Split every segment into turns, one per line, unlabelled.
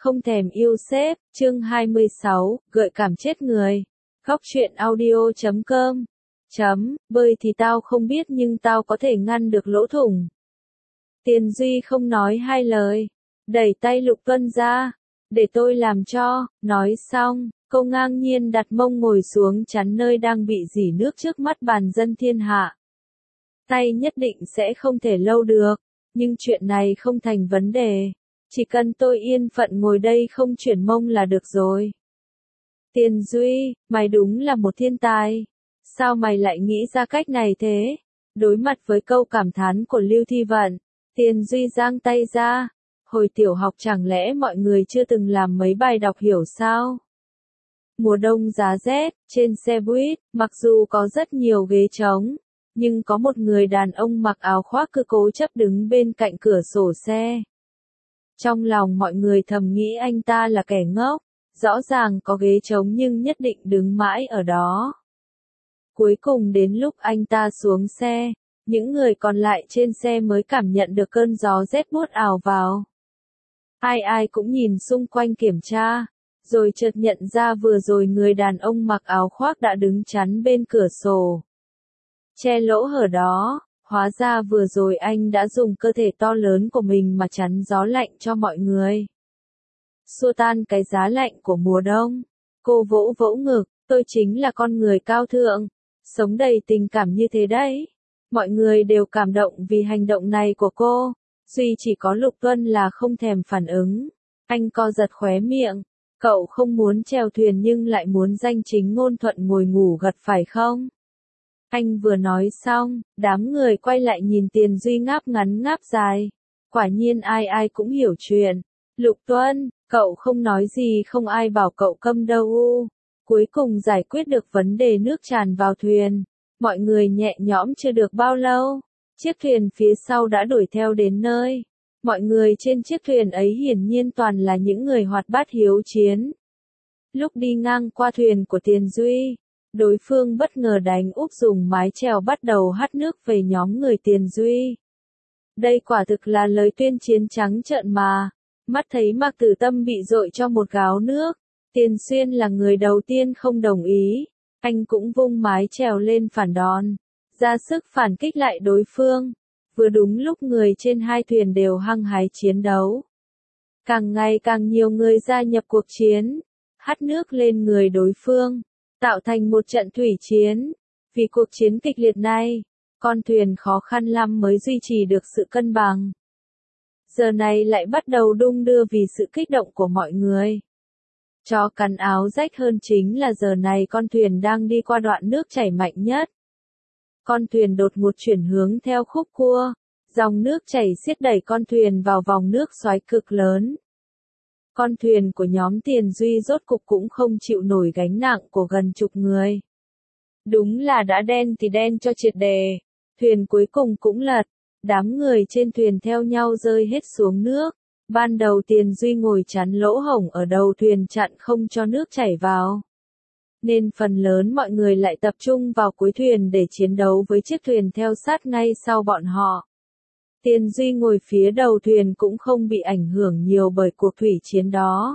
không thèm yêu sếp, chương 26, gợi cảm chết người. Góc truyện audio.com. Bơi thì tao không biết nhưng tao có thể ngăn được lỗ thủng. Tiền Duy không nói hai lời, đẩy tay Lục Tuân ra, để tôi làm cho, nói xong, cô ngang nhiên đặt mông ngồi xuống chắn nơi đang bị rỉ nước trước mắt bàn dân thiên hạ. Tay nhất định sẽ không thể lâu được, nhưng chuyện này không thành vấn đề, chỉ cần tôi yên phận ngồi đây không chuyển mông là được rồi. Tiền Duy, mày đúng là một thiên tài, sao mày lại nghĩ ra cách này thế? Đối mặt với câu cảm thán của Lưu Thi Vận, Tiền Duy giang tay ra, hồi tiểu học chẳng lẽ mọi người chưa từng làm mấy bài đọc hiểu sao? Mùa đông giá rét, trên xe buýt, mặc dù có rất nhiều ghế trống, nhưng có một người đàn ông mặc áo khoác cứ cố chấp đứng bên cạnh cửa sổ xe. Trong lòng mọi người thầm nghĩ anh ta là kẻ ngốc, rõ ràng có ghế trống nhưng nhất định đứng mãi ở đó. Cuối cùng đến lúc anh ta xuống xe, những người còn lại trên xe mới cảm nhận được cơn gió rét buốt ào vào. Ai ai cũng nhìn xung quanh kiểm tra, rồi chợt nhận ra vừa rồi người đàn ông mặc áo khoác đã đứng chắn bên cửa sổ, che lỗ hở đó, hóa ra vừa rồi anh đã dùng cơ thể to lớn của mình mà chắn gió lạnh cho mọi người. Xua tan cái giá lạnh của mùa đông, cô vỗ vỗ ngực, tôi chính là con người cao thượng, sống đầy tình cảm như thế đấy. Mọi người đều cảm động vì hành động này của cô, duy chỉ có Lục Tuân là không thèm phản ứng. Anh co giật khóe miệng, cậu không muốn chèo thuyền nhưng lại muốn danh chính ngôn thuận ngồi ngủ gật phải không? Anh vừa nói xong, đám người quay lại nhìn Tiền Duy ngáp ngắn ngáp dài. Quả nhiên ai ai cũng hiểu chuyện. Lục Tuân, cậu không nói gì không ai bảo cậu câm đâu. Cuối cùng giải quyết được vấn đề nước tràn vào thuyền. Mọi người nhẹ nhõm chưa được bao lâu. Chiếc thuyền phía sau đã đuổi theo đến nơi. Mọi người trên chiếc thuyền ấy hiển nhiên toàn là những người hoạt bát hiếu chiến. Lúc đi ngang qua thuyền của Tiền Duy, đối phương bất ngờ đánh úp dùng mái chèo bắt đầu hắt nước về nhóm người Tiền Duy. Đây quả thực là lời tuyên chiến trắng trợn mà. Mắt thấy Mạc Tử Tâm bị dội cho một gáo nước, Tiền Xuyên là người đầu tiên không đồng ý. Anh cũng vung mái chèo lên phản đòn, ra sức phản kích lại đối phương. Vừa đúng lúc người trên hai thuyền đều hăng hái chiến đấu. Càng ngày càng nhiều người gia nhập cuộc chiến, hắt nước lên người đối phương, tạo thành một trận thủy chiến. Vì cuộc chiến kịch liệt này, con thuyền khó khăn lắm mới duy trì được sự cân bằng. Giờ này lại bắt đầu đung đưa vì sự kích động của mọi người. Chó cắn áo rách hơn chính là giờ này con thuyền đang đi qua đoạn nước chảy mạnh nhất. Con thuyền đột ngột chuyển hướng theo khúc cua, dòng nước chảy xiết đẩy con thuyền vào vòng nước xoáy cực lớn. Con thuyền của nhóm Tiền Duy rốt cục cũng không chịu nổi gánh nặng của gần chục người. Đúng là đã đen thì đen cho triệt đề, thuyền cuối cùng cũng lật, đám người trên thuyền theo nhau rơi hết xuống nước. Ban đầu Tiền Duy ngồi chắn lỗ hổng ở đầu thuyền chặn không cho nước chảy vào, nên phần lớn mọi người lại tập trung vào cuối thuyền để chiến đấu với chiếc thuyền theo sát ngay sau bọn họ. Tiền Duy ngồi phía đầu thuyền cũng không bị ảnh hưởng nhiều bởi cuộc thủy chiến đó.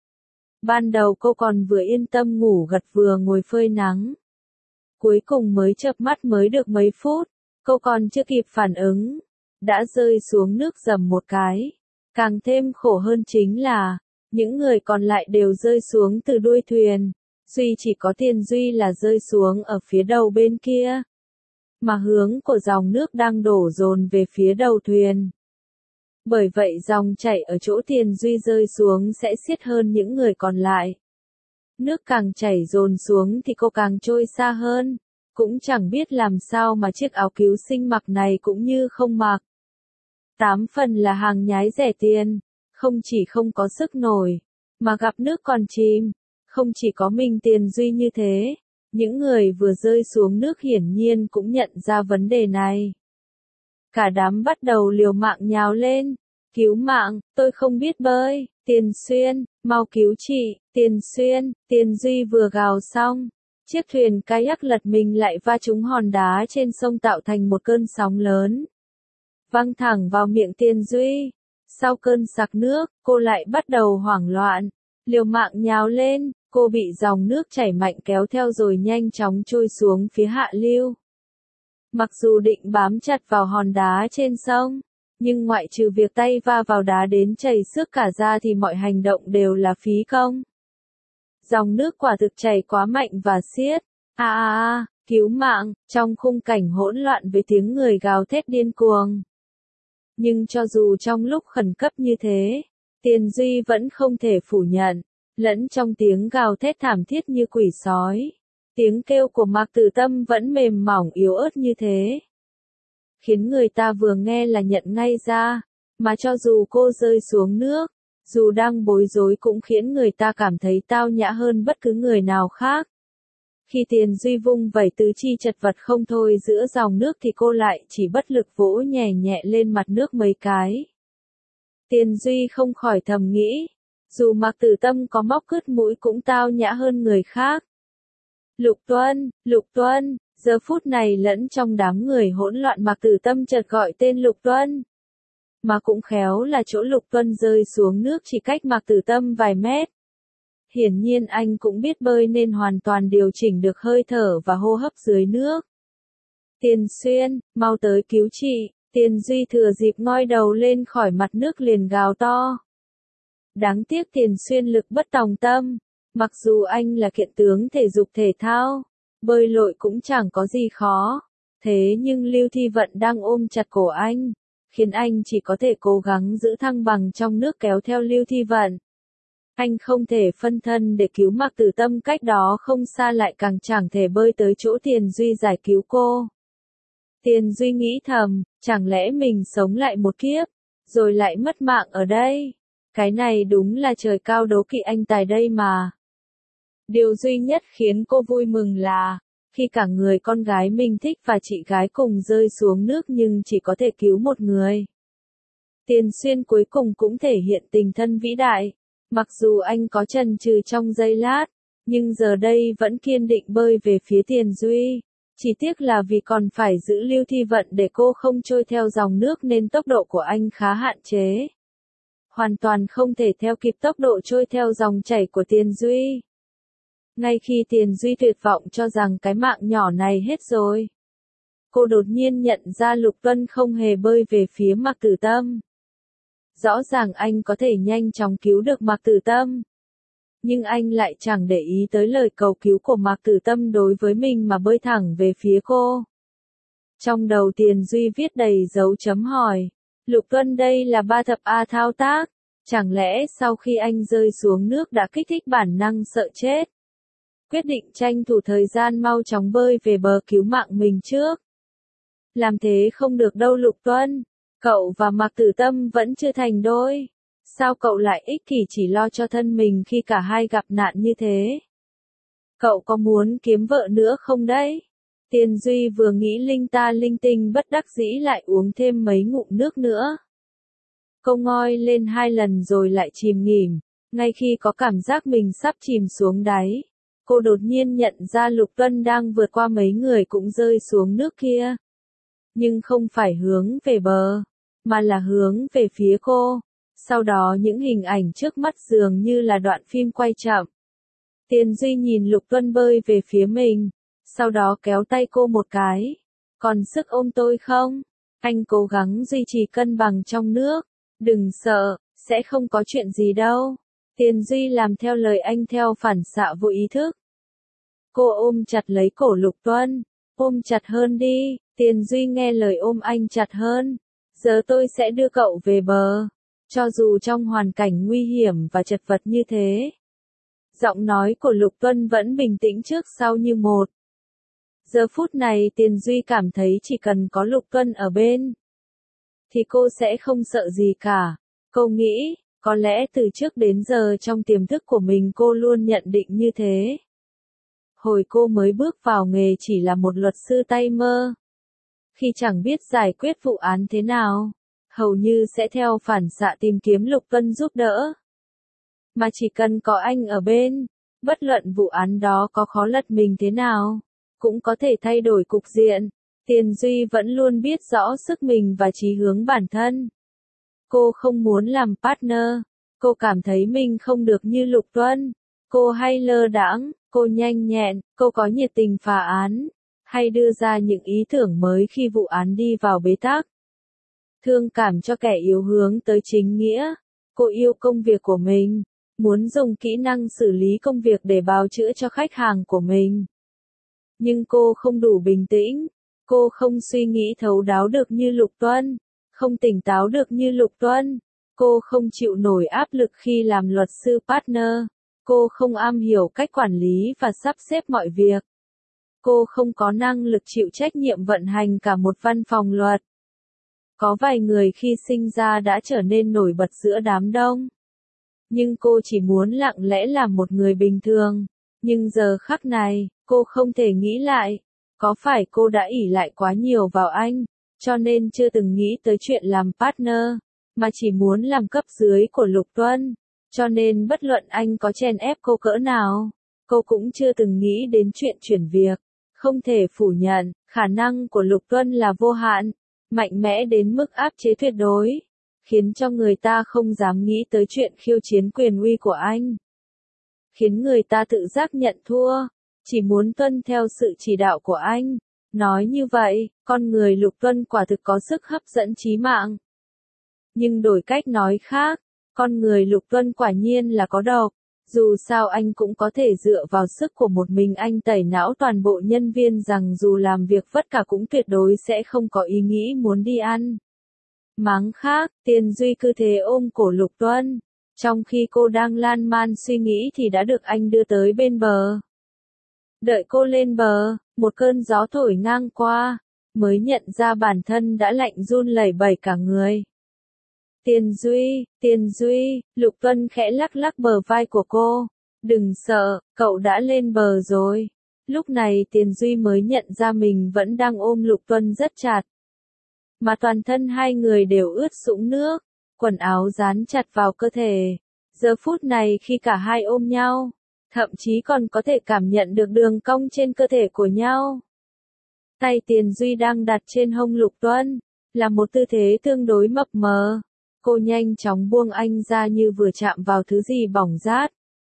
Ban đầu cô còn vừa yên tâm ngủ gật vừa ngồi phơi nắng. Cuối cùng mới chợp mắt mới được mấy phút, cô còn chưa kịp phản ứng, đã rơi xuống nước rầm một cái. Càng thêm khổ hơn chính là, những người còn lại đều rơi xuống từ đuôi thuyền, duy chỉ có Tiền Duy là rơi xuống ở phía đầu bên kia. Mà hướng của dòng nước đang đổ dồn về phía đầu thuyền. Bởi vậy dòng chảy ở chỗ Tiền Duy rơi xuống sẽ xiết hơn những người còn lại. Nước càng chảy dồn xuống thì cô càng trôi xa hơn, cũng chẳng biết làm sao mà chiếc áo cứu sinh mặc này cũng như không mặc. 8 phần là hàng nhái rẻ tiền, không chỉ không có sức nổi, mà gặp nước còn chìm. Không chỉ có mình Tiền Duy như thế, những người vừa rơi xuống nước hiển nhiên cũng nhận ra vấn đề này. Cả đám bắt đầu liều mạng nhào lên, cứu mạng, tôi không biết bơi, Tiền Xuyên, mau cứu chị, Tiền Xuyên. Tiền Duy vừa gào xong, chiếc thuyền kayak lật mình lại va trúng hòn đá trên sông tạo thành một cơn sóng lớn, văng thẳng vào miệng Tiền Duy. Sau cơn sặc nước, cô lại bắt đầu hoảng loạn, liều mạng nhào lên, cô bị dòng nước chảy mạnh kéo theo rồi nhanh chóng trôi xuống phía hạ lưu. Mặc dù định bám chặt vào hòn đá trên sông, nhưng ngoại trừ việc tay va vào đá đến chảy xước cả da thì mọi hành động đều là phí công. Dòng nước quả thực chảy quá mạnh và xiết. Cứu mạng, trong khung cảnh hỗn loạn với tiếng người gào thét điên cuồng. Nhưng cho dù trong lúc khẩn cấp như thế, Tiền Duy vẫn không thể phủ nhận, lẫn trong tiếng gào thét thảm thiết như quỷ sói, tiếng kêu của Mạc Tử Tâm vẫn mềm mỏng yếu ớt như thế. Khiến người ta vừa nghe là nhận ngay ra, mà cho dù cô rơi xuống nước, dù đang bối rối cũng khiến người ta cảm thấy tao nhã hơn bất cứ người nào khác. Khi Tiền Duy vung vẩy tứ chi chật vật không thôi giữa dòng nước thì cô lại chỉ bất lực vỗ nhẹ nhẹ lên mặt nước mấy cái. Tiền Duy không khỏi thầm nghĩ, dù Mạc Tử Tâm có móc cứt mũi cũng tao nhã hơn người khác. Lục Tuân, giờ phút này lẫn trong đám người hỗn loạn Mạc Tử Tâm chợt gọi tên Lục Tuân. Mà cũng khéo là chỗ Lục Tuân rơi xuống nước chỉ cách Mạc Tử Tâm vài mét. Hiển nhiên anh cũng biết bơi nên hoàn toàn điều chỉnh được hơi thở và hô hấp dưới nước. Tiền Xuyên, mau tới cứu chị, Tiền Duy thừa dịp ngoi đầu lên khỏi mặt nước liền gào to. Đáng tiếc Tiền Xuyên lực bất tòng tâm, mặc dù anh là kiện tướng thể dục thể thao, bơi lội cũng chẳng có gì khó, thế nhưng Lưu Thi Vận đang ôm chặt cổ anh, khiến anh chỉ có thể cố gắng giữ thăng bằng trong nước kéo theo Lưu Thi Vận. Anh không thể phân thân để cứu Mạc Tử Tâm cách đó không xa lại càng chẳng thể bơi tới chỗ Tiền Duy giải cứu cô. Tiền Duy nghĩ thầm, chẳng lẽ mình sống lại một kiếp, rồi lại mất mạng ở đây? Cái này đúng là trời cao đố kỵ anh tài đây mà. Điều duy nhất khiến cô vui mừng là, khi cả người con gái mình thích và chị gái cùng rơi xuống nước nhưng chỉ có thể cứu một người. Tiền Xuyên cuối cùng cũng thể hiện tình thân vĩ đại. Mặc dù anh có chần chừ trong giây lát, nhưng giờ đây vẫn kiên định bơi về phía Tiền Duy. Chỉ tiếc là vì còn phải giữ Lưu Thi Vận để cô không trôi theo dòng nước nên tốc độ của anh khá hạn chế. Hoàn toàn không thể theo kịp tốc độ trôi theo dòng chảy của Tiền Duy. Ngay khi Tiền Duy tuyệt vọng cho rằng cái mạng nhỏ này hết rồi, cô đột nhiên nhận ra Lục Tuân không hề bơi về phía Mạc Tử Tâm. Rõ ràng anh có thể nhanh chóng cứu được Mạc Tử Tâm. Nhưng anh lại chẳng để ý tới lời cầu cứu của Mạc Tử Tâm đối với mình mà bơi thẳng về phía cô. Trong đầu Tiền Duy viết đầy dấu chấm hỏi. Lục Tuân đây là ba thập A thao tác. Chẳng lẽ sau khi anh rơi xuống nước đã kích thích bản năng sợ chết? Quyết định tranh thủ thời gian mau chóng bơi về bờ cứu mạng mình trước. Làm thế không được đâu Lục Tuân. Cậu và Mạc Tử Tâm vẫn chưa thành đôi. Sao cậu lại ích kỷ chỉ lo cho thân mình khi cả hai gặp nạn như thế? Cậu có muốn kiếm vợ nữa không đấy? Tiền Duy vừa nghĩ linh ta linh tinh bất đắc dĩ lại uống thêm mấy ngụm nước nữa. Cô ngoi lên 2 lần rồi lại chìm nghỉm. Ngay khi có cảm giác mình sắp chìm xuống đáy, cô đột nhiên nhận ra Lục Tuân đang vượt qua mấy người cũng rơi xuống nước kia. Nhưng không phải hướng về bờ, mà là hướng về phía cô. Sau đó những hình ảnh trước mắt dường như là đoạn phim quay chậm. Tiền Duy nhìn Lục Tuân bơi về phía mình, sau đó kéo tay cô một cái. Còn sức ôm tôi không? Anh cố gắng duy trì cân bằng trong nước. Đừng sợ, sẽ không có chuyện gì đâu. Tiền Duy làm theo lời anh theo phản xạ vô ý thức. Cô ôm chặt lấy cổ Lục Tuân. Ôm chặt hơn đi. Tiền Duy nghe lời ôm anh chặt hơn. Giờ tôi sẽ đưa cậu về bờ. Cho dù trong hoàn cảnh nguy hiểm và chật vật như thế. Giọng nói của Lục Tuân vẫn bình tĩnh trước sau như một. Giờ phút này Tiền Duy cảm thấy chỉ cần có Lục Tuân ở bên, thì cô sẽ không sợ gì cả. Cô nghĩ, có lẽ từ trước đến giờ trong tiềm thức của mình cô luôn nhận định như thế. Hồi cô mới bước vào nghề chỉ là một luật sư tay mơ. Khi chẳng biết giải quyết vụ án thế nào, hầu như sẽ theo phản xạ tìm kiếm Lục Tuân giúp đỡ. Mà chỉ cần có anh ở bên, bất luận vụ án đó có khó lật mình thế nào, cũng có thể thay đổi cục diện. Tiền Duy vẫn luôn biết rõ sức mình và chí hướng bản thân. Cô không muốn làm partner. Cô cảm thấy mình không được như Lục Tuân. Cô hay lơ đãng, cô nhanh nhẹn, cô có nhiệt tình phá án, hay đưa ra những ý tưởng mới khi vụ án đi vào bế tắc. Thương cảm cho kẻ yếu hướng tới chính nghĩa. Cô yêu công việc của mình, muốn dùng kỹ năng xử lý công việc để bào chữa cho khách hàng của mình. Nhưng cô không đủ bình tĩnh, cô không suy nghĩ thấu đáo được như Lục Tuân, không tỉnh táo được như Lục Tuân. Cô không chịu nổi áp lực khi làm luật sư partner. Cô không am hiểu cách quản lý và sắp xếp mọi việc. Cô không có năng lực chịu trách nhiệm vận hành cả một văn phòng luật. Có vài người khi sinh ra đã trở nên nổi bật giữa đám đông. Nhưng cô chỉ muốn lặng lẽ làm một người bình thường. Nhưng giờ khắc này, cô không thể nghĩ lại. Có phải cô đã ỷ lại quá nhiều vào anh, cho nên chưa từng nghĩ tới chuyện làm partner, mà chỉ muốn làm cấp dưới của Lục Tuân. Cho nên bất luận anh có chèn ép cô cỡ nào, cô cũng chưa từng nghĩ đến chuyện chuyển việc. Không thể phủ nhận, khả năng của Lục Tuân là vô hạn, mạnh mẽ đến mức áp chế tuyệt đối, khiến cho người ta không dám nghĩ tới chuyện khiêu chiến quyền uy của anh. Khiến người ta tự giác nhận thua, chỉ muốn tuân theo sự chỉ đạo của anh. Nói như vậy, con người Lục Tuân quả thực có sức hấp dẫn chí mạng. Nhưng đổi cách nói khác, con người Lục Tuân quả nhiên là có độc. Dù sao anh cũng có thể dựa vào sức của một mình anh tẩy não toàn bộ nhân viên rằng dù làm việc vất vả cũng tuyệt đối sẽ không có ý nghĩ muốn đi ăn. Mắng khác, Tiền Duy cứ thế ôm cổ Lục Tuân. Trong khi cô đang lan man suy nghĩ thì đã được anh đưa tới bên bờ. Đợi cô lên bờ, một cơn gió thổi ngang qua, mới nhận ra bản thân đã lạnh run lẩy bẩy cả người. Tiền Duy, Lục Tuân khẽ lắc lắc bờ vai của cô. Đừng sợ, cậu đã lên bờ rồi. Lúc này Tiền Duy mới nhận ra mình vẫn đang ôm Lục Tuân rất chặt. Mà toàn thân hai người đều ướt sũng nước, quần áo dán chặt vào cơ thể. Giờ phút này khi cả hai ôm nhau, thậm chí còn có thể cảm nhận được đường cong trên cơ thể của nhau. Tay Tiền Duy đang đặt trên hông Lục Tuân, là một tư thế tương đối mập mờ. Cô nhanh chóng buông anh ra như vừa chạm vào thứ gì bỏng rát.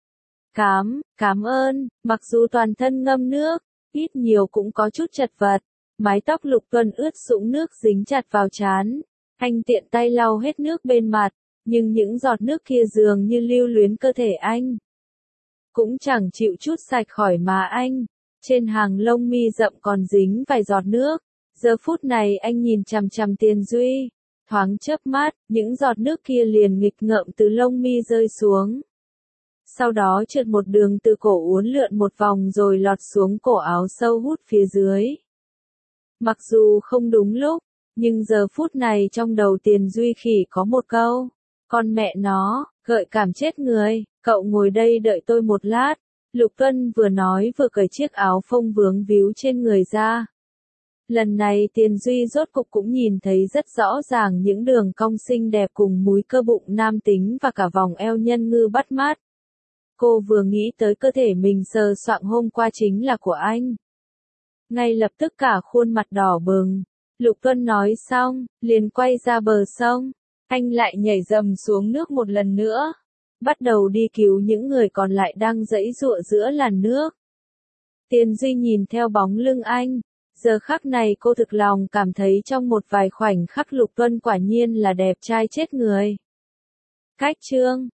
Cảm ơn, mặc dù toàn thân ngâm nước, ít nhiều cũng có chút chật vật. Mái tóc Lục Tuân ướt sũng nước dính chặt vào trán. Anh tiện tay lau hết nước bên mặt, nhưng những giọt nước kia dường như lưu luyến cơ thể anh. Cũng chẳng chịu chút sạch khỏi má anh. Trên hàng lông mi rậm còn dính vài giọt nước. Giờ phút này anh nhìn chằm chằm Tiền Duy. Thoáng chớp mắt, những giọt nước kia liền nghịch ngợm từ lông mi rơi xuống. Sau đó trượt một đường từ cổ uốn lượn một vòng rồi lọt xuống cổ áo sâu hút phía dưới. Mặc dù không đúng lúc, nhưng giờ phút này trong đầu Tiền Duy khỉ có một câu. Con mẹ nó, gợi cảm chết người, cậu ngồi đây đợi tôi một lát. Lục Tuân vừa nói vừa cởi chiếc áo phông vướng víu trên người ra. Lần này Tiền Duy rốt cục cũng nhìn thấy rất rõ ràng những đường cong xinh đẹp cùng múi cơ bụng nam tính và cả vòng eo nhân ngư bắt mắt. Cô vừa nghĩ tới cơ thể mình sờ soạng hôm qua chính là của anh. Ngay lập tức cả khuôn mặt đỏ bừng. Lục Tuân nói xong, liền quay ra bờ sông. Anh lại nhảy dầm xuống nước một lần nữa. Bắt đầu đi cứu những người còn lại đang giãy giụa giữa làn nước. Tiền Duy nhìn theo bóng lưng anh. Giờ khắc này cô thực lòng cảm thấy trong một vài khoảnh khắc Lục Tuân quả nhiên là đẹp trai chết người. Cách chương